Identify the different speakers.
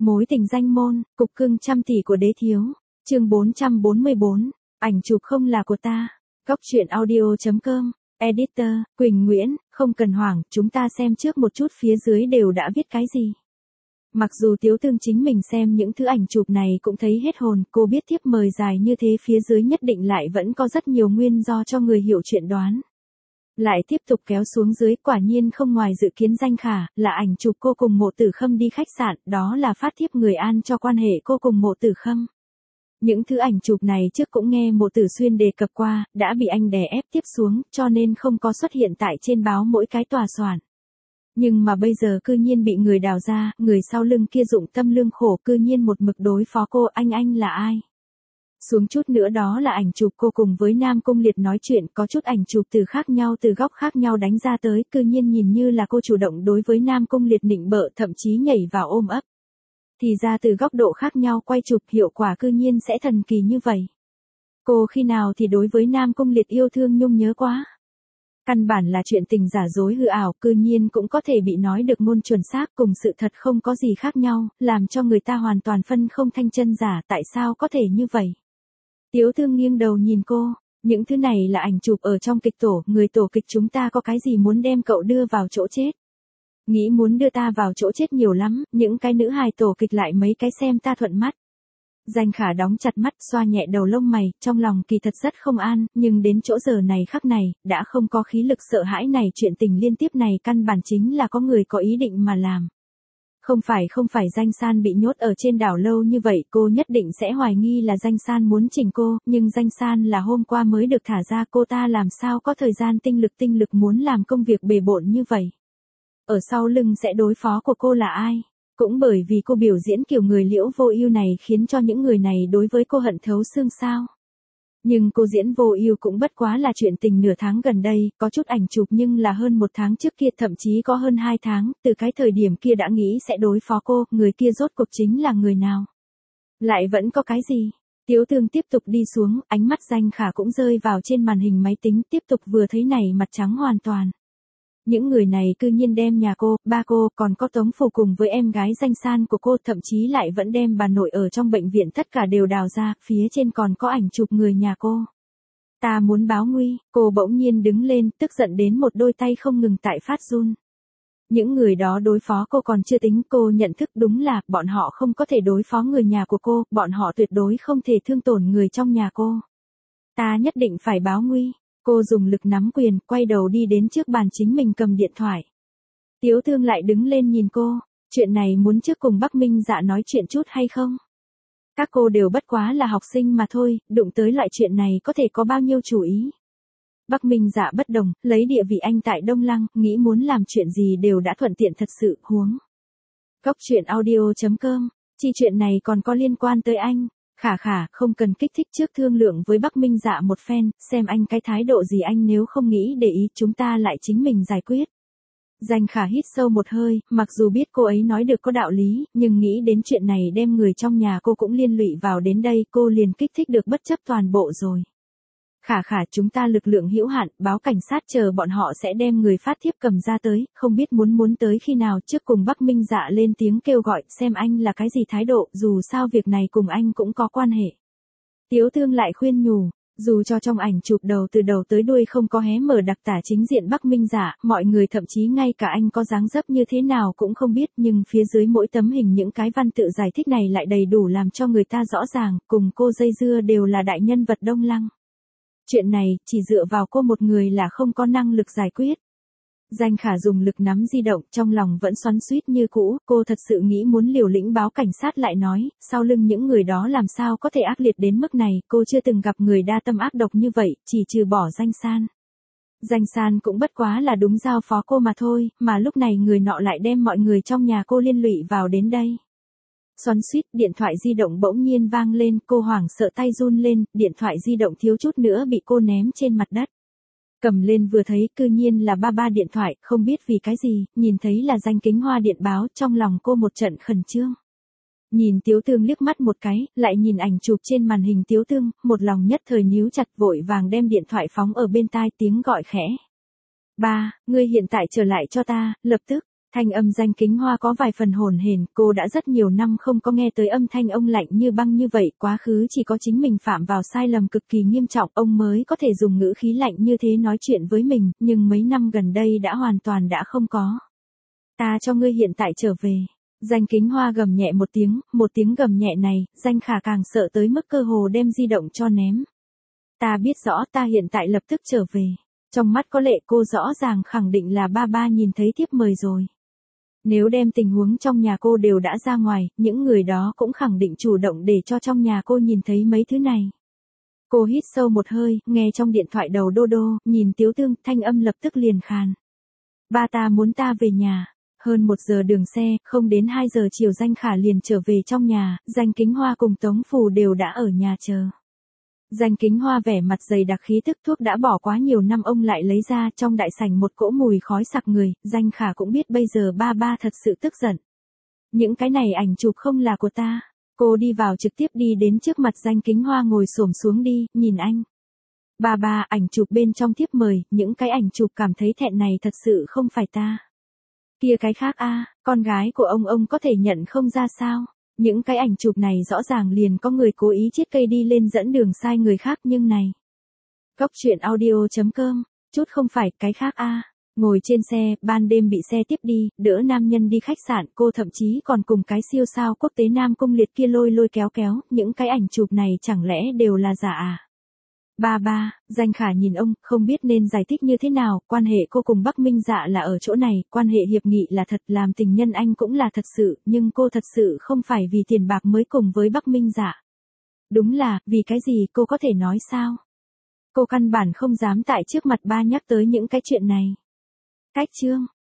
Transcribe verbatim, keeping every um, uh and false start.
Speaker 1: Mối tình danh môn, cục cưng trăm tỷ của đế thiếu. Chương bốn trăm bốn mươi bốn, ảnh chụp không là của ta. Góc truyện audio chấm com. Editor, Quỳnh Nguyễn, không cần hoảng, chúng ta xem trước một chút phía dưới đều đã viết cái gì. Mặc dù Tiếu Tương chính mình xem những thứ ảnh chụp này cũng thấy hết hồn, cô biết thiếp mời dài như thế phía dưới nhất định lại vẫn có rất nhiều nguyên do cho người hiểu chuyện đoán. Lại tiếp tục kéo xuống dưới, quả nhiên không ngoài dự kiến Danh Khả, là ảnh chụp cô cùng Mộ Tử Khâm đi khách sạn, đó là phát thiếp người an cho quan hệ cô cùng Mộ Tử Khâm. Những thứ ảnh chụp này trước cũng nghe Mộ Tử Xuyên đề cập qua, đã bị anh đè ép tiếp xuống, cho nên không có xuất hiện tại trên báo mỗi cái tòa soạn. Nhưng mà bây giờ cư nhiên bị người đào ra, người sau lưng kia dụng tâm lương khổ cư nhiên một mực đối phó cô, anh anh là ai? Xuống chút nữa đó là ảnh chụp cô cùng với Nam Cung Liệt nói chuyện, có chút ảnh chụp từ khác nhau từ góc khác nhau đánh ra tới, cư nhiên nhìn như là cô chủ động đối với Nam Cung Liệt nịnh bợ, thậm chí nhảy vào ôm ấp. Thì ra từ góc độ khác nhau quay chụp hiệu quả cư nhiên sẽ thần kỳ như vậy. Cô khi nào thì đối với Nam Cung Liệt yêu thương nhung nhớ quá. Căn bản là chuyện tình giả dối hư ảo, cư nhiên cũng có thể bị nói được ngôn chuẩn xác, cùng sự thật không có gì khác nhau, làm cho người ta hoàn toàn phân không thanh chân giả, tại sao có thể như vậy? Tiếu Tương nghiêng đầu nhìn cô, những thứ này là ảnh chụp ở trong kịch tổ, người tổ kịch chúng ta có cái gì muốn đem cậu đưa vào chỗ chết? Nghĩ muốn đưa ta vào chỗ chết nhiều lắm, những cái nữ hài tổ kịch lại mấy cái xem ta thuận mắt. Danh Khả đóng chặt mắt, xoa nhẹ đầu lông mày, trong lòng kỳ thật rất không an, nhưng đến chỗ giờ này khắc này, đã không có khí lực sợ hãi này, chuyện tình liên tiếp này căn bản chính là có người có ý định mà làm. Không phải không phải Danh San bị nhốt ở trên đảo lâu như vậy, cô nhất định sẽ hoài nghi là Danh San muốn chỉnh cô, nhưng Danh San là hôm qua mới được thả ra, cô ta làm sao có thời gian tinh lực tinh lực muốn làm công việc bề bộn như vậy. Ở sau lưng sẽ đối phó của cô là ai? Cũng bởi vì cô biểu diễn kiểu người Liễu Vô Ưu này khiến cho những người này đối với cô hận thấu xương sao. Nhưng cô diễn Vô Ưu cũng bất quá là chuyện tình nửa tháng gần đây, có chút ảnh chụp nhưng là hơn một tháng trước kia, thậm chí có hơn hai tháng, từ cái thời điểm kia đã nghĩ sẽ đối phó cô, người kia rốt cuộc chính là người nào? Lại vẫn có cái gì? Tiếu Tương tiếp tục đi xuống, ánh mắt Danh Khả cũng rơi vào trên màn hình máy tính, tiếp tục vừa thấy này mặt trắng hoàn toàn. Những người này cư nhiên đem nhà cô, ba cô, còn có Tống Phủ cùng với em gái Danh San của cô, thậm chí lại vẫn đem bà nội ở trong bệnh viện tất cả đều đào ra, phía trên còn có ảnh chụp người nhà cô. Ta muốn báo nguy, cô bỗng nhiên đứng lên, tức giận đến một đôi tay không ngừng tại phát run. Những người đó đối phó cô còn chưa tính, cô nhận thức đúng là, bọn họ không có thể đối phó người nhà của cô, bọn họ tuyệt đối không thể thương tổn người trong nhà cô. Ta nhất định phải báo nguy. Cô dùng lực nắm quyền, quay đầu đi đến trước bàn chính mình cầm điện thoại. Tiếu Tương lại đứng lên nhìn cô, chuyện này muốn trước cùng Bắc Minh Dạ nói chuyện chút hay không? Các cô đều bất quá là học sinh mà thôi, đụng tới loại chuyện này có thể có bao nhiêu chủ ý. Bắc Minh Dạ bất đồng, lấy địa vị anh tại Đông Lăng, nghĩ muốn làm chuyện gì đều đã thuận tiện thật sự, huống. Góc truyện audio chấm com, chi chuyện này còn có liên quan tới anh. Khả khả, không cần kích thích trước thương lượng với Bắc Minh Dạ một phen, xem anh cái thái độ gì, anh nếu không nghĩ để ý chúng ta lại chính mình giải quyết. Danh Khả hít sâu một hơi, mặc dù biết cô ấy nói được có đạo lý, nhưng nghĩ đến chuyện này đem người trong nhà cô cũng liên lụy vào đến đây, cô liền kích thích được bất chấp toàn bộ rồi. Khả khả, chúng ta lực lượng hữu hạn, báo cảnh sát chờ bọn họ sẽ đem người phát thiếp cầm ra tới, không biết muốn muốn tới khi nào, trước cùng Bắc Minh Dạ lên tiếng kêu gọi, xem anh là cái gì thái độ, dù sao việc này cùng anh cũng có quan hệ. Tiếu Tương lại khuyên nhủ, dù cho trong ảnh chụp đầu từ đầu tới đuôi không có hé mở đặc tả chính diện Bắc Minh Dạ, mọi người thậm chí ngay cả anh có dáng dấp như thế nào cũng không biết, nhưng phía dưới mỗi tấm hình những cái văn tự giải thích này lại đầy đủ làm cho người ta rõ ràng, cùng cô dây dưa đều là đại nhân vật Đông Lăng. Chuyện này, chỉ dựa vào cô một người là không có năng lực giải quyết. Danh Khả dùng lực nắm di động, trong lòng vẫn xoắn xuýt như cũ, cô thật sự nghĩ muốn liều lĩnh báo cảnh sát lại nói, sau lưng những người đó làm sao có thể ác liệt đến mức này, cô chưa từng gặp người đa tâm ác độc như vậy, chỉ trừ bỏ Danh San. Danh San cũng bất quá là đúng giao phó cô mà thôi, mà lúc này người nọ lại đem mọi người trong nhà cô liên lụy vào đến đây. Xoắn xuýt, điện thoại di động bỗng nhiên vang lên, cô hoảng sợ tay run lên, điện thoại di động thiếu chút nữa bị cô ném trên mặt đất. Cầm lên vừa thấy, cư nhiên là ba ba điện thoại, không biết vì cái gì, nhìn thấy là Danh Kính Hoa điện báo, trong lòng cô một trận khẩn trương. Nhìn Tiếu Tương liếc mắt một cái, lại nhìn ảnh chụp trên màn hình Tiếu Tương, một lòng nhất thời níu chặt, vội vàng đem điện thoại phóng ở bên tai, tiếng gọi khẽ. Ba, ngươi hiện tại trở lại cho ta, lập tức. Thanh âm Danh Kính Hoa có vài phần hồn hển, cô đã rất nhiều năm không có nghe tới âm thanh ông lạnh như băng như vậy, quá khứ chỉ có chính mình phạm vào sai lầm cực kỳ nghiêm trọng, ông mới có thể dùng ngữ khí lạnh như thế nói chuyện với mình, nhưng mấy năm gần đây đã hoàn toàn đã không có. Ta cho ngươi hiện tại trở về. Danh Kính Hoa gầm nhẹ một tiếng, một tiếng gầm nhẹ này, Danh Khả càng sợ tới mức cơ hồ đem di động cho ném. Ta biết rõ ta hiện tại lập tức trở về. Trong mắt có lệ cô rõ ràng khẳng định là ba ba nhìn thấy thiếp mời rồi. Nếu đem tình huống trong nhà cô đều đã ra ngoài, những người đó cũng khẳng định chủ động để cho trong nhà cô nhìn thấy mấy thứ này. Cô hít sâu một hơi, nghe trong điện thoại đầu đô đô, nhìn Tiếu Tương, thanh âm lập tức liền khàn. Ba ta muốn ta về nhà. Hơn một giờ đường xe, không đến hai giờ chiều Danh Khả liền trở về trong nhà, Danh Kính Hoa cùng Tống Phù đều đã ở nhà chờ. Danh Kính Hoa vẻ mặt dày đặc khí tức thuốc đã bỏ quá nhiều năm ông lại lấy ra trong đại sảnh một cỗ mùi khói sặc người, Danh Khả cũng biết bây giờ ba ba thật sự tức giận. Những cái này ảnh chụp không là của ta. Cô đi vào trực tiếp đi đến trước mặt Danh Kính Hoa ngồi xổm xuống đi, nhìn anh. Ba ba, ảnh chụp bên trong thiếp mời, những cái ảnh chụp cảm thấy thẹn này thật sự không phải ta. Kia cái khác a, con gái của ông ông có thể nhận không ra sao? Những cái ảnh chụp này rõ ràng liền có người cố ý chiết cây đi lên dẫn đường sai người khác nhưng này. Góc truyện audio chấm com, chút không phải cái khác a. Ngồi trên xe, ban đêm bị xe tiếp đi, đỡ nam nhân đi khách sạn, cô thậm chí còn cùng cái siêu sao quốc tế Nam Cung Liệt kia lôi lôi kéo kéo, những cái ảnh chụp này chẳng lẽ đều là giả à? Ba ba, Danh Khả nhìn ông, không biết nên giải thích như thế nào, quan hệ cô cùng Bắc Minh Dạ là ở chỗ này, quan hệ hiệp nghị là thật, làm tình nhân anh cũng là thật sự, nhưng cô thật sự không phải vì tiền bạc mới cùng với Bắc Minh Dạ. Đúng là, vì cái gì cô có thể nói sao? Cô căn bản không dám tại trước mặt ba nhắc tới những cái chuyện này. Cách chương.